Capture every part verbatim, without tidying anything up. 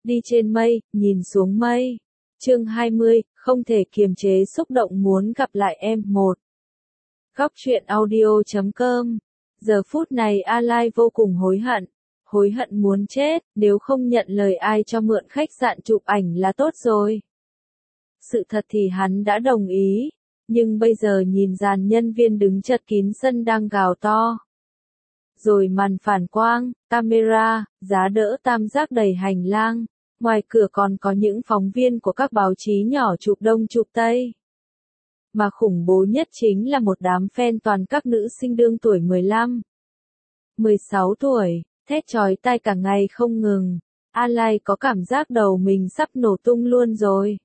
Đi trên mây, nhìn xuống mây. Chương hai mươi, không thể kiềm chế xúc động muốn gặp lại em. Một. Góc truyện audio chấm com. Giờ phút này A Lai vô cùng hối hận. Hối hận muốn chết, nếu không nhận lời ai cho mượn khách sạn chụp ảnh là tốt rồi. Sự thật thì hắn đã đồng ý, nhưng bây giờ nhìn dàn nhân viên đứng chật kín sân đang gào to. Rồi màn phản quang, camera, giá đỡ tam giác đầy hành lang, ngoài cửa còn có những phóng viên của các báo chí nhỏ chụp đông chụp tây. Mà khủng bố nhất chính là một đám fan toàn các nữ sinh đương tuổi mười lăm, mười sáu tuổi, thét chói tai cả ngày không ngừng. A Lai có cảm giác đầu mình sắp nổ tung luôn rồi.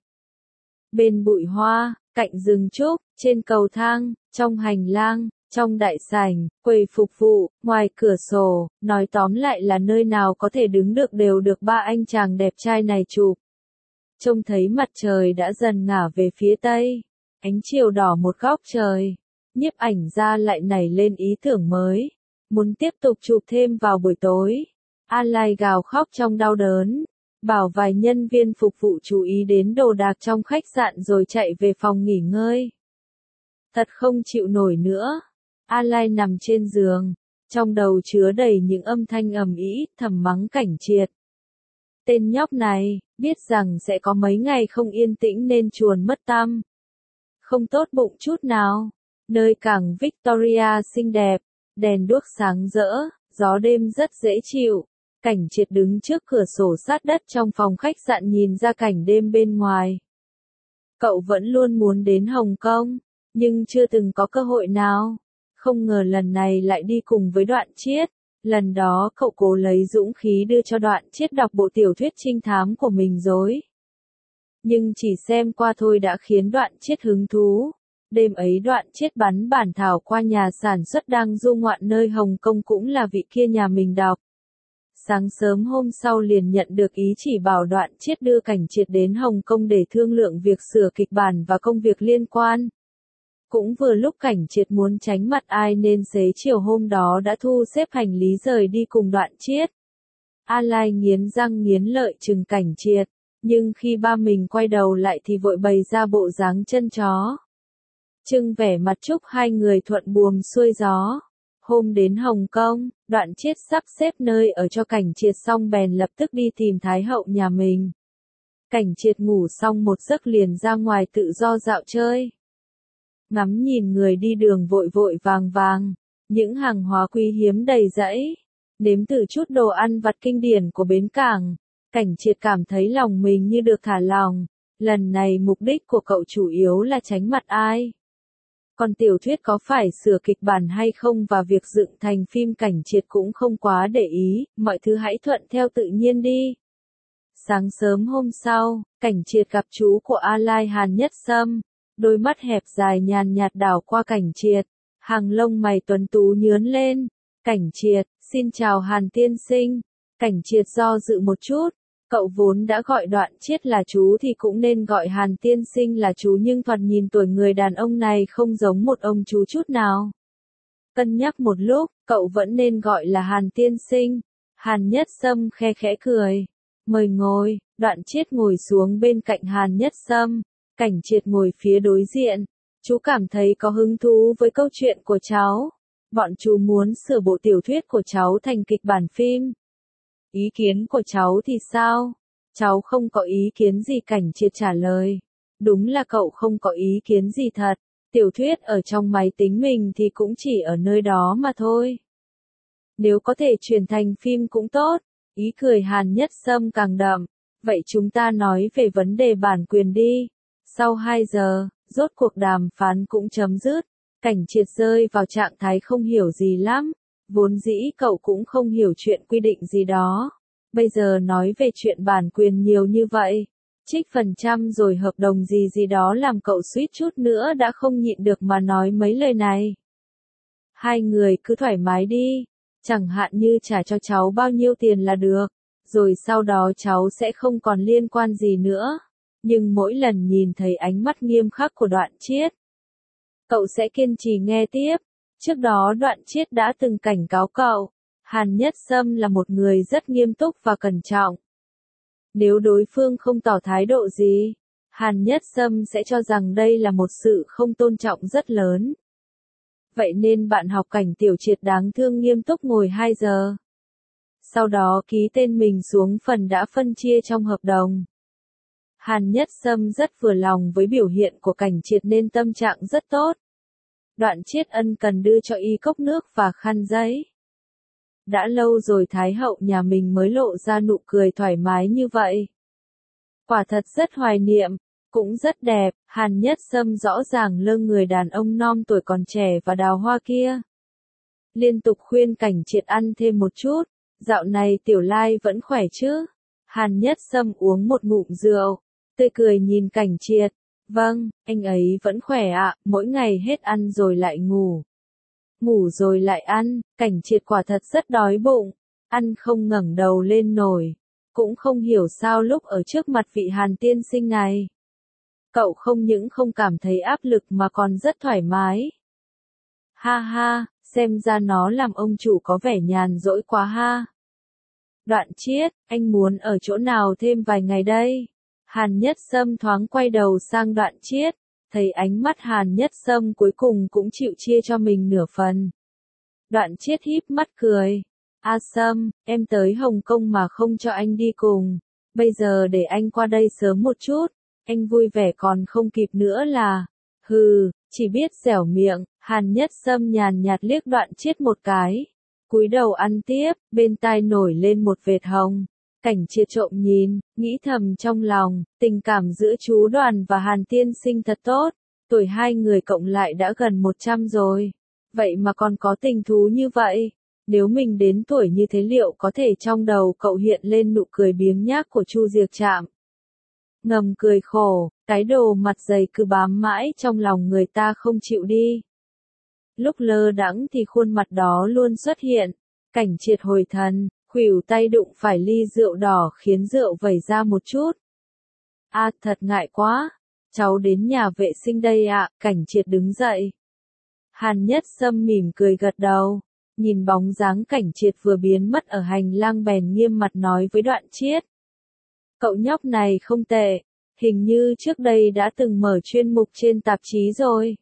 Bên bụi hoa, cạnh rừng trúc, trên cầu thang, trong hành lang, trong đại sảnh, quầy phục vụ, ngoài cửa sổ, nói tóm lại là nơi nào có thể đứng được đều được ba anh chàng đẹp trai này chụp. Trông thấy mặt trời đã dần ngả về phía tây, ánh chiều đỏ một góc trời, nhiếp ảnh gia lại nảy lên ý tưởng mới, muốn tiếp tục chụp thêm vào buổi tối. A Lai gào khóc trong đau đớn, bảo vài nhân viên phục vụ chú ý đến đồ đạc trong khách sạn rồi chạy về phòng nghỉ ngơi. Thật không chịu nổi nữa. A Lai nằm trên giường, trong đầu chứa đầy những âm thanh ầm ĩ, thầm mắng Cảnh Triệt. Tên nhóc này, biết rằng sẽ có mấy ngày không yên tĩnh nên chuồn mất tăm. Không tốt bụng chút nào. Nơi cảng Victoria xinh đẹp, đèn đuốc sáng rỡ, gió đêm rất dễ chịu. Cảnh Triệt đứng trước cửa sổ sát đất trong phòng khách sạn nhìn ra cảnh đêm bên ngoài. Cậu vẫn luôn muốn đến Hồng Kông, nhưng chưa từng có cơ hội nào. Không ngờ lần này lại đi cùng với Đoạn Chiết. Lần đó cậu cố lấy dũng khí đưa cho Đoạn Chiết đọc bộ tiểu thuyết trinh thám của mình rồi. Nhưng chỉ xem qua thôi đã khiến Đoạn Chiết hứng thú. Đêm ấy Đoạn Chiết bắn bản thảo qua nhà sản xuất đang du ngoạn nơi Hồng Kông cũng là vị kia nhà mình đọc. Sáng sớm hôm sau liền nhận được ý chỉ bảo Đoạn Chiết đưa Cảnh Triệt đến Hồng Kông để thương lượng việc sửa kịch bản và công việc liên quan. Cũng vừa lúc Cảnh Triệt muốn tránh mặt ai nên xế chiều hôm đó đã thu xếp hành lý rời đi cùng Đoạn Chiết. A Lai nghiến răng nghiến lợi chừng Cảnh Triệt, nhưng khi ba mình quay đầu lại thì vội bày ra bộ dáng chân chó. Trưng vẻ mặt chúc hai người thuận buồm xuôi gió. Hôm đến Hồng Kông, Đoạn Chiết sắp xếp nơi ở cho Cảnh Triệt xong bèn lập tức đi tìm Thái hậu nhà mình. Cảnh Triệt ngủ xong một giấc liền ra ngoài tự do dạo chơi. Ngắm nhìn người đi đường vội vội vàng vàng, những hàng hóa quý hiếm đầy rẫy, nếm thử chút đồ ăn vặt kinh điển của bến cảng, Cảnh Triệt cảm thấy lòng mình như được thả lỏng. Lần này mục đích của cậu chủ yếu là tránh mặt ai. Còn tiểu thuyết có phải sửa kịch bản hay không và việc dựng thành phim Cảnh Triệt cũng không quá để ý, mọi thứ hãy thuận theo tự nhiên đi. Sáng sớm hôm sau, Cảnh Triệt gặp chú của A Lai Hàn Nhất Sâm. Đôi mắt hẹp dài nhàn nhạt đảo qua Cảnh Triệt, hàng lông mày tuấn tú nhướn lên. Cảnh Triệt, xin chào Hàn tiên sinh. Cảnh Triệt do dự một chút, cậu vốn đã gọi Đoạn Chiết là chú thì cũng nên gọi Hàn tiên sinh là chú, nhưng thoạt nhìn tuổi người đàn ông này không giống một ông chú chút nào. Cân nhắc một lúc, cậu vẫn nên gọi là Hàn tiên sinh. Hàn Nhất Sâm khe khẽ cười. Mời ngồi. Đoạn Chiết ngồi xuống bên cạnh Hàn Nhất Sâm. Cảnh Triệt ngồi phía đối diện. Chú cảm thấy có hứng thú với câu chuyện của cháu. Bọn chú muốn sửa bộ tiểu thuyết của cháu thành kịch bản phim. Ý kiến của cháu thì sao? Cháu không có ý kiến gì, Cảnh Triệt trả lời. Đúng là cậu không có ý kiến gì thật. Tiểu thuyết ở trong máy tính mình thì cũng chỉ ở nơi đó mà thôi. Nếu có thể chuyển thành phim cũng tốt. Ý cười Hàn Nhất Sâm càng đậm. Vậy chúng ta nói về vấn đề bản quyền đi. Sau hai giờ, rốt cuộc đàm phán cũng chấm dứt. Cảnh Triệt rơi vào trạng thái không hiểu gì lắm. Vốn dĩ cậu cũng không hiểu chuyện quy định gì đó. Bây giờ nói về chuyện bản quyền nhiều như vậy. Trích phần trăm rồi hợp đồng gì gì đó làm cậu suýt chút nữa đã không nhịn được mà nói mấy lời này. Hai người cứ thoải mái đi. Chẳng hạn như trả cho cháu bao nhiêu tiền là được. Rồi sau đó cháu sẽ không còn liên quan gì nữa. Nhưng mỗi lần nhìn thấy ánh mắt nghiêm khắc của Đoạn Chiết, cậu sẽ kiên trì nghe tiếp. Trước đó Đoạn Chiết đã từng cảnh cáo cậu, Hàn Nhất Sâm là một người rất nghiêm túc và cẩn trọng. Nếu đối phương không tỏ thái độ gì, Hàn Nhất Sâm sẽ cho rằng đây là một sự không tôn trọng rất lớn. Vậy nên bạn học Cảnh Tiểu Triệt đáng thương nghiêm túc ngồi hai giờ. Sau đó ký tên mình xuống phần đã phân chia trong hợp đồng. Hàn Nhất Sâm rất vừa lòng với biểu hiện của Cảnh Triệt nên tâm trạng rất tốt. Đoạn Chiết ân cần đưa cho y cốc nước và khăn giấy. Đã lâu rồi Thái hậu nhà mình mới lộ ra nụ cười thoải mái như vậy. Quả thật rất hoài niệm, cũng rất đẹp, Hàn Nhất Sâm rõ ràng lơ người đàn ông non tuổi còn trẻ và đào hoa kia. Liên tục khuyên Cảnh Triệt ăn thêm một chút, dạo này Tiểu Lai vẫn khỏe chứ? Hàn Nhất Sâm uống một ngụm rượu, tươi cười nhìn Cảnh Triệt. Vâng, anh ấy vẫn khỏe ạ, mỗi ngày hết ăn rồi lại ngủ. Ngủ rồi lại ăn, Cảnh Triệt quả thật rất đói bụng, ăn không ngẩng đầu lên nổi. Cũng không hiểu sao lúc ở trước mặt vị Hàn tiên sinh này, cậu không những không cảm thấy áp lực mà còn rất thoải mái. Ha ha, xem ra nó làm ông chủ có vẻ nhàn rỗi quá ha. Đoạn Chiết, anh muốn ở chỗ nào thêm vài ngày đây? Hàn Nhất Sâm thoáng quay đầu sang Đoạn Chiết, thấy ánh mắt Hàn Nhất Sâm cuối cùng cũng chịu chia cho mình nửa phần. Đoạn Chiết híp mắt cười. A Sâm, em tới Hồng Kông mà không cho anh đi cùng. Bây giờ để anh qua đây sớm một chút, anh vui vẻ còn không kịp nữa là. Hừ, chỉ biết dẻo miệng, Hàn Nhất Sâm nhàn nhạt liếc Đoạn Chiết một cái. Cúi đầu ăn tiếp, bên tai nổi lên một vệt hồng. Cảnh Triệt trộm nhìn, nghĩ thầm trong lòng, tình cảm giữa chú Đoàn và Hàn tiên sinh thật tốt, tuổi hai người cộng lại đã gần một trăm rồi. Vậy mà còn có tình thú như vậy, nếu mình đến tuổi như thế liệu có thể trong đầu cậu hiện lên nụ cười biếng nhác của Chu Diệc Trạm. Ngầm cười khổ, cái đồ mặt dày cứ bám mãi trong lòng người ta không chịu đi. Lúc lơ đãng thì khuôn mặt đó luôn xuất hiện, Cảnh Triệt hồi thần. Khuỷu tay đụng phải ly rượu đỏ khiến rượu vẩy ra một chút. A à, thật ngại quá. Cháu đến nhà vệ sinh đây ạ, à, Cảnh Triệt đứng dậy. Hàn Nhất Sâm mỉm cười gật đầu. Nhìn bóng dáng Cảnh Triệt vừa biến mất ở hành lang bèn nghiêm mặt nói với Đoạn Chiết. Cậu nhóc này không tệ, hình như trước đây đã từng mở chuyên mục trên tạp chí rồi.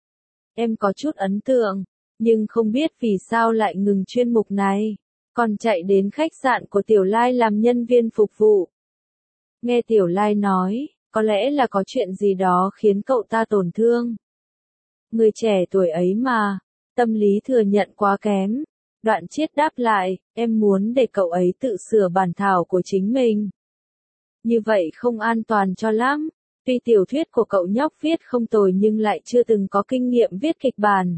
Em có chút ấn tượng, nhưng không biết vì sao lại ngừng chuyên mục này. Còn chạy đến khách sạn của Tiểu Lai làm nhân viên phục vụ. Nghe Tiểu Lai nói, có lẽ là có chuyện gì đó khiến cậu ta tổn thương. Người trẻ tuổi ấy mà, tâm lý thừa nhận quá kém. Đoạn Chiết đáp lại, em muốn để cậu ấy tự sửa bản thảo của chính mình. Như vậy không an toàn cho lắm. Tuy tiểu thuyết của cậu nhóc viết không tồi nhưng lại chưa từng có kinh nghiệm viết kịch bản.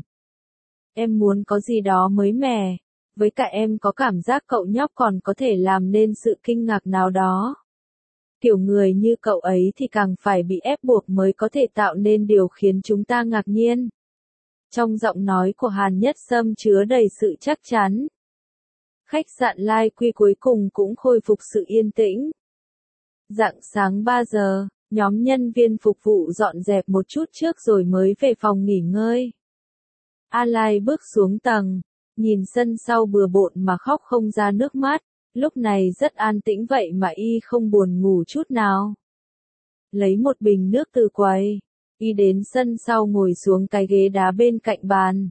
Em muốn có gì đó mới mẻ. Với cả em có cảm giác cậu nhóc còn có thể làm nên sự kinh ngạc nào đó. Kiểu người như cậu ấy thì càng phải bị ép buộc mới có thể tạo nên điều khiến chúng ta ngạc nhiên. Trong giọng nói của Hàn Nhất Sâm chứa đầy sự chắc chắn. Khách sạn Lai Quy cuối cùng cũng khôi phục sự yên tĩnh. Rạng sáng ba giờ, nhóm nhân viên phục vụ dọn dẹp một chút trước rồi mới về phòng nghỉ ngơi. A Lai bước xuống tầng. Nhìn sân sau bừa bộn mà khóc không ra nước mắt, lúc này rất an tĩnh vậy mà y không buồn ngủ chút nào. Lấy một bình nước từ quầy, y đến sân sau ngồi xuống cái ghế đá bên cạnh bàn.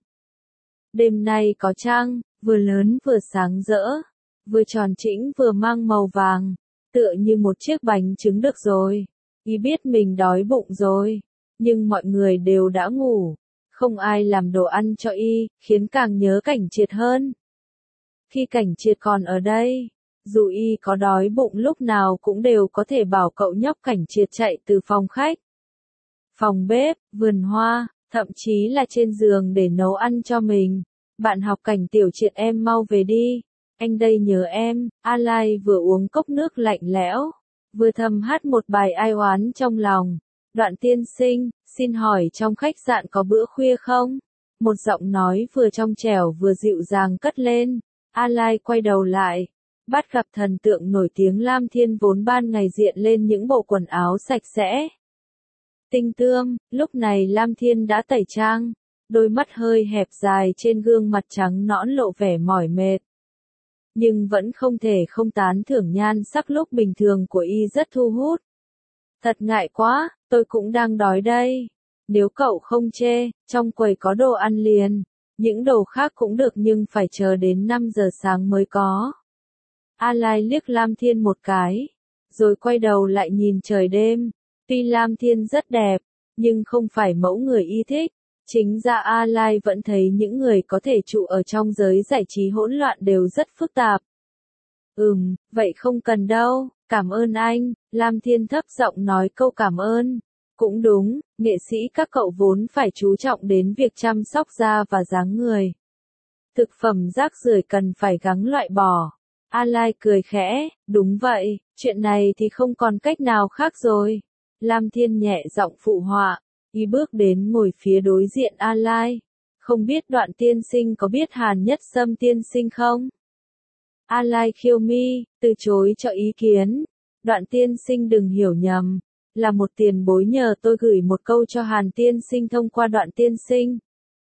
Đêm nay có trăng, vừa lớn vừa sáng rỡ, vừa tròn trĩnh vừa mang màu vàng, tựa như một chiếc bánh trứng được rồi. Y biết mình đói bụng rồi, nhưng mọi người đều đã ngủ. Không ai làm đồ ăn cho y, khiến càng nhớ Cảnh Triệt hơn. Khi Cảnh Triệt còn ở đây, dù y có đói bụng lúc nào cũng đều có thể bảo cậu nhóc Cảnh Triệt chạy từ phòng khách, phòng bếp, vườn hoa, thậm chí là trên giường để nấu ăn cho mình. Bạn học Cảnh Tiểu Triệt em mau về đi, anh đây nhớ em. A Lai vừa uống cốc nước lạnh lẽo, vừa thầm hát một bài ai oán trong lòng. Đoạn tiên sinh, xin hỏi trong khách sạn có bữa khuya không? Một giọng nói vừa trong trẻo vừa dịu dàng cất lên. A Lai quay đầu lại, bắt gặp thần tượng nổi tiếng Lam Thiên vốn ban ngày diện lên những bộ quần áo sạch sẽ. Tinh tươm, lúc này Lam Thiên đã tẩy trang, đôi mắt hơi hẹp dài trên gương mặt trắng nõn lộ vẻ mỏi mệt. nhưng vẫn không thể không tán thưởng nhan sắc lúc bình thường của y rất thu hút. Thật ngại quá, tôi cũng đang đói đây. Nếu cậu không chê, trong quầy có đồ ăn liền. Những đồ khác cũng được nhưng phải chờ đến năm giờ sáng mới có. A Lai liếc Lam Thiên một cái, rồi quay đầu lại nhìn trời đêm. Tuy Lam Thiên rất đẹp, nhưng không phải mẫu người y thích. Chính ra A Lai vẫn thấy những người có thể trụ ở trong giới giải trí hỗn loạn đều rất phức tạp. Ừm, vậy không cần đâu, cảm ơn anh, Lam Thiên thấp giọng nói câu cảm ơn. Cũng đúng, nghệ sĩ các cậu vốn phải chú trọng đến việc chăm sóc da và dáng người. Thực phẩm rác rưởi cần phải gắng loại bỏ. A Lai cười khẽ, đúng vậy, chuyện này thì không còn cách nào khác rồi. Lam Thiên nhẹ giọng phụ họa, y bước đến ngồi phía đối diện A Lai. Không biết Đoạn tiên sinh có biết Hàn Nhất Sâm tiên sinh không? A Lai khiêu mi, từ chối cho ý kiến. Đoạn tiên sinh đừng hiểu nhầm, là một tiền bối nhờ tôi gửi một câu cho Hàn tiên sinh thông qua Đoạn tiên sinh.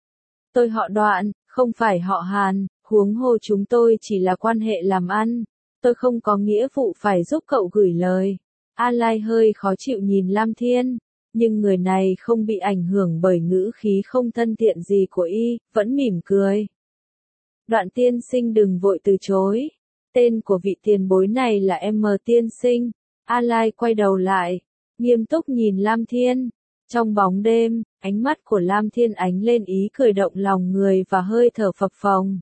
Tôi họ Đoạn, không phải họ Hàn, huống hồ chúng tôi chỉ là quan hệ làm ăn. Tôi không có nghĩa vụ phải giúp cậu gửi lời. A Lai hơi khó chịu nhìn Lam Thiên, nhưng người này không bị ảnh hưởng bởi ngữ khí không thân thiện gì của y, vẫn mỉm cười. Đoạn tiên sinh đừng vội từ chối. Tên của vị tiền bối này là M tiên sinh. A Lai quay đầu lại, nghiêm túc nhìn Lam Thiên. Trong bóng đêm, ánh mắt của Lam Thiên ánh lên ý cười động lòng người và hơi thở phập phồng.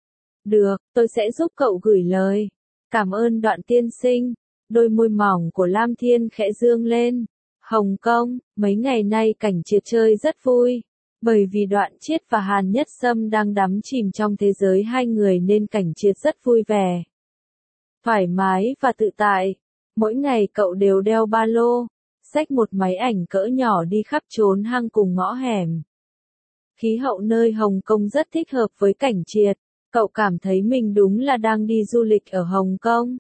Được, tôi sẽ giúp cậu gửi lời. Cảm ơn Đoạn tiên sinh. Đôi môi mỏng của Lam Thiên khẽ dương lên. Hồng Kông, mấy ngày nay Cảnh Triệt chơi rất vui. Bởi vì Đoạn Chiết và Hàn Nhất Sâm đang đắm chìm trong thế giới hai người nên Cảnh Triệt rất vui vẻ. Thoải mái và tự tại. Mỗi ngày cậu đều đeo ba lô, xách một máy ảnh cỡ nhỏ đi khắp trốn hang cùng ngõ hẻm. Khí hậu nơi Hồng Kông rất thích hợp với Cảnh Triệt. Cậu cảm thấy mình đúng là đang đi du lịch ở Hồng Kông.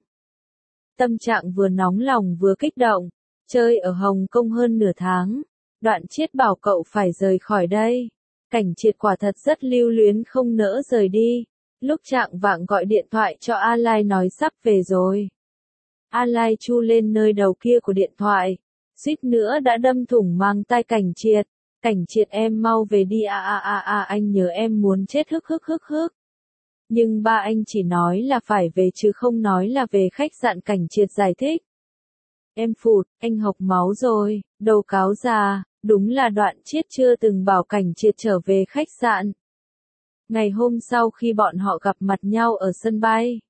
Tâm trạng vừa nóng lòng vừa kích động. Chơi ở Hồng Kông hơn nửa tháng. Đoạn Chiết bảo cậu phải rời khỏi đây. Cảnh Triệt quả thật rất lưu luyến không nỡ rời đi. Lúc trạng vạng gọi điện thoại cho A Lai nói sắp về rồi. A Lai chu lên nơi đầu kia của điện thoại. Suýt nữa đã đâm thủng mang tai Cảnh Triệt. Cảnh Triệt em mau về đi a a a a anh nhớ em muốn chết hức hức hức hức. Nhưng ba anh chỉ nói là phải về chứ không nói là về khách sạn. Cảnh Triệt giải thích. Em phụt, anh học máu rồi, đầu cáo già, đúng là Đoạn Chiết chưa từng bảo Cảnh Triệt trở về khách sạn. Ngày hôm sau khi bọn họ gặp mặt nhau ở sân bay,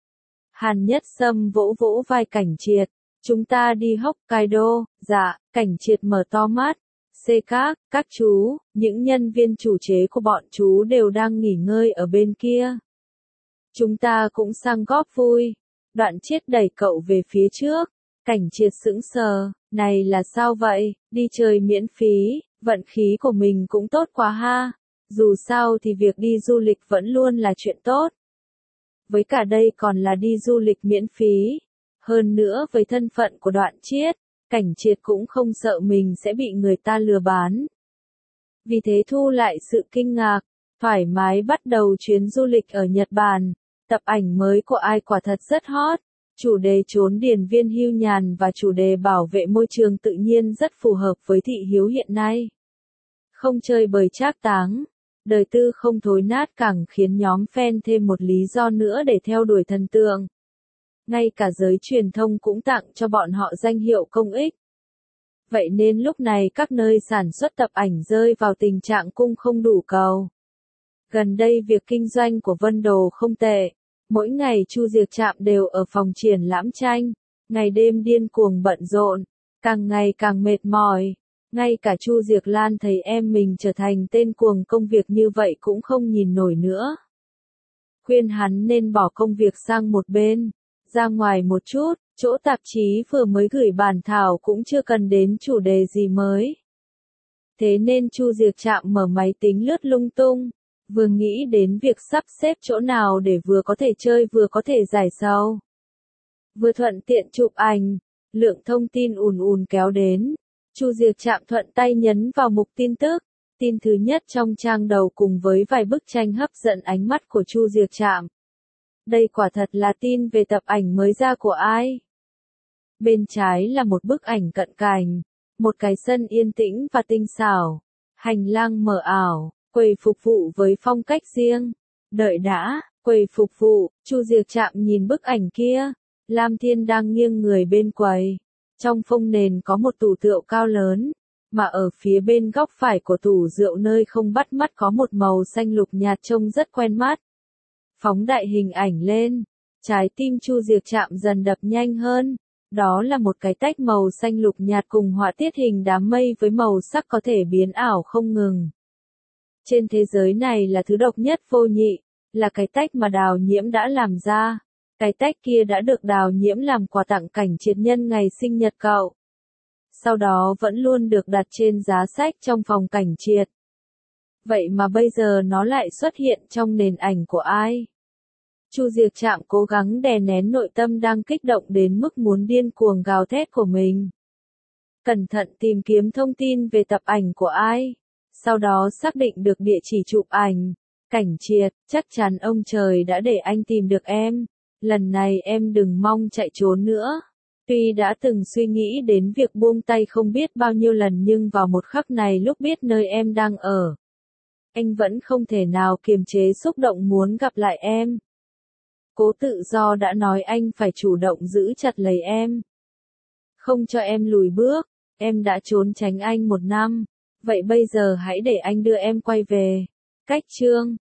Hàn Nhất Sâm vỗ vỗ vai Cảnh Triệt, chúng ta đi Hokkaido, dạ, Cảnh Triệt mở to mắt, xê các, các chú, những nhân viên chủ chế của bọn chú đều đang nghỉ ngơi ở bên kia. Chúng ta cũng sang góp vui. Đoạn Chiết đẩy cậu về phía trước. Cảnh Triệt sững sờ, này là sao vậy, đi chơi miễn phí, vận khí của mình cũng tốt quá ha. Dù sao thì việc đi du lịch vẫn luôn là chuyện tốt. Với cả đây còn là đi du lịch miễn phí. Hơn nữa với thân phận của Đoạn Chiết, Cảnh Triệt cũng không sợ mình sẽ bị người ta lừa bán. Vì thế thu lại sự kinh ngạc, thoải mái bắt đầu chuyến du lịch ở Nhật Bản. Tập ảnh mới của ai quả thật rất hot. Chủ đề trốn điền viên hưu nhàn và chủ đề bảo vệ môi trường tự nhiên rất phù hợp với thị hiếu hiện nay. Không chơi bời trác táng, đời tư không thối nát càng khiến nhóm fan thêm một lý do nữa để theo đuổi thần tượng. Ngay cả giới truyền thông cũng tặng cho bọn họ danh hiệu công ích. Vậy nên lúc này các nơi sản xuất tập ảnh rơi vào tình trạng cung không đủ cầu. Gần đây việc kinh doanh của Vân Đồ không tệ. Mỗi ngày Chu Diệc Trạm đều ở phòng triển lãm tranh, ngày đêm điên cuồng bận rộn, càng ngày càng mệt mỏi. Ngay cả Chu Diệc Lan thấy em mình trở thành tên cuồng công việc như vậy cũng không nhìn nổi nữa. Khuyên hắn nên bỏ công việc sang một bên, ra ngoài một chút, chỗ tạp chí vừa mới gửi bản thảo cũng chưa cần đến chủ đề gì mới. Thế nên Chu Diệc Trạm mở máy tính lướt lung tung. Vừa nghĩ đến việc sắp xếp chỗ nào để vừa có thể chơi vừa có thể giải sầu. Vừa thuận tiện chụp ảnh, lượng thông tin ùn ùn kéo đến. Chu Diệc Trạm thuận tay nhấn vào mục tin tức. Tin thứ nhất trong trang đầu cùng với vài bức tranh hấp dẫn ánh mắt của Chu Diệc Trạm. Đây quả thật là tin về tập ảnh mới ra của ai? Bên trái là một bức ảnh cận cảnh, một cái sân yên tĩnh và tinh xảo, hành lang mờ ảo, quầy phục vụ với phong cách riêng. Đợi đã, quầy phục vụ, Chu Diệc Trạm nhìn bức ảnh kia. Lam Thiên đang nghiêng người bên quầy. Trong phông nền có một tủ rượu cao lớn, mà ở phía bên góc phải của tủ rượu nơi không bắt mắt có một màu xanh lục nhạt trông rất quen mắt. Phóng đại hình ảnh lên, trái tim Chu Diệc Trạm dần đập nhanh hơn. Đó là một cái tách màu xanh lục nhạt cùng họa tiết hình đám mây với màu sắc có thể biến ảo không ngừng. Trên thế giới này là thứ độc nhất vô nhị, là cái tách mà Đào Nhiễm đã làm ra. Cái tách kia đã được Đào Nhiễm làm quà tặng Cảnh Triệt nhân ngày sinh nhật cậu. Sau đó vẫn luôn được đặt trên giá sách trong phòng Cảnh Triệt. Vậy mà bây giờ nó lại xuất hiện trong nền ảnh của ai? Chu Diệc Trạm cố gắng đè nén nội tâm đang kích động đến mức muốn điên cuồng gào thét của mình. Cẩn thận tìm kiếm thông tin về tập ảnh của ai. Sau đó xác định được địa chỉ chụp ảnh. Cảnh Triệt, chắc chắn ông trời đã để anh tìm được em. Lần này em đừng mong chạy trốn nữa. Tuy đã từng suy nghĩ đến việc buông tay không biết bao nhiêu lần nhưng vào một khắc này lúc biết nơi em đang ở, anh vẫn không thể nào kiềm chế xúc động muốn gặp lại em. Cố Tự Do đã nói anh phải chủ động giữ chặt lấy em. Không cho em lùi bước, em đã trốn tránh anh một năm. Vậy bây giờ hãy để anh đưa em quay về. Cách chương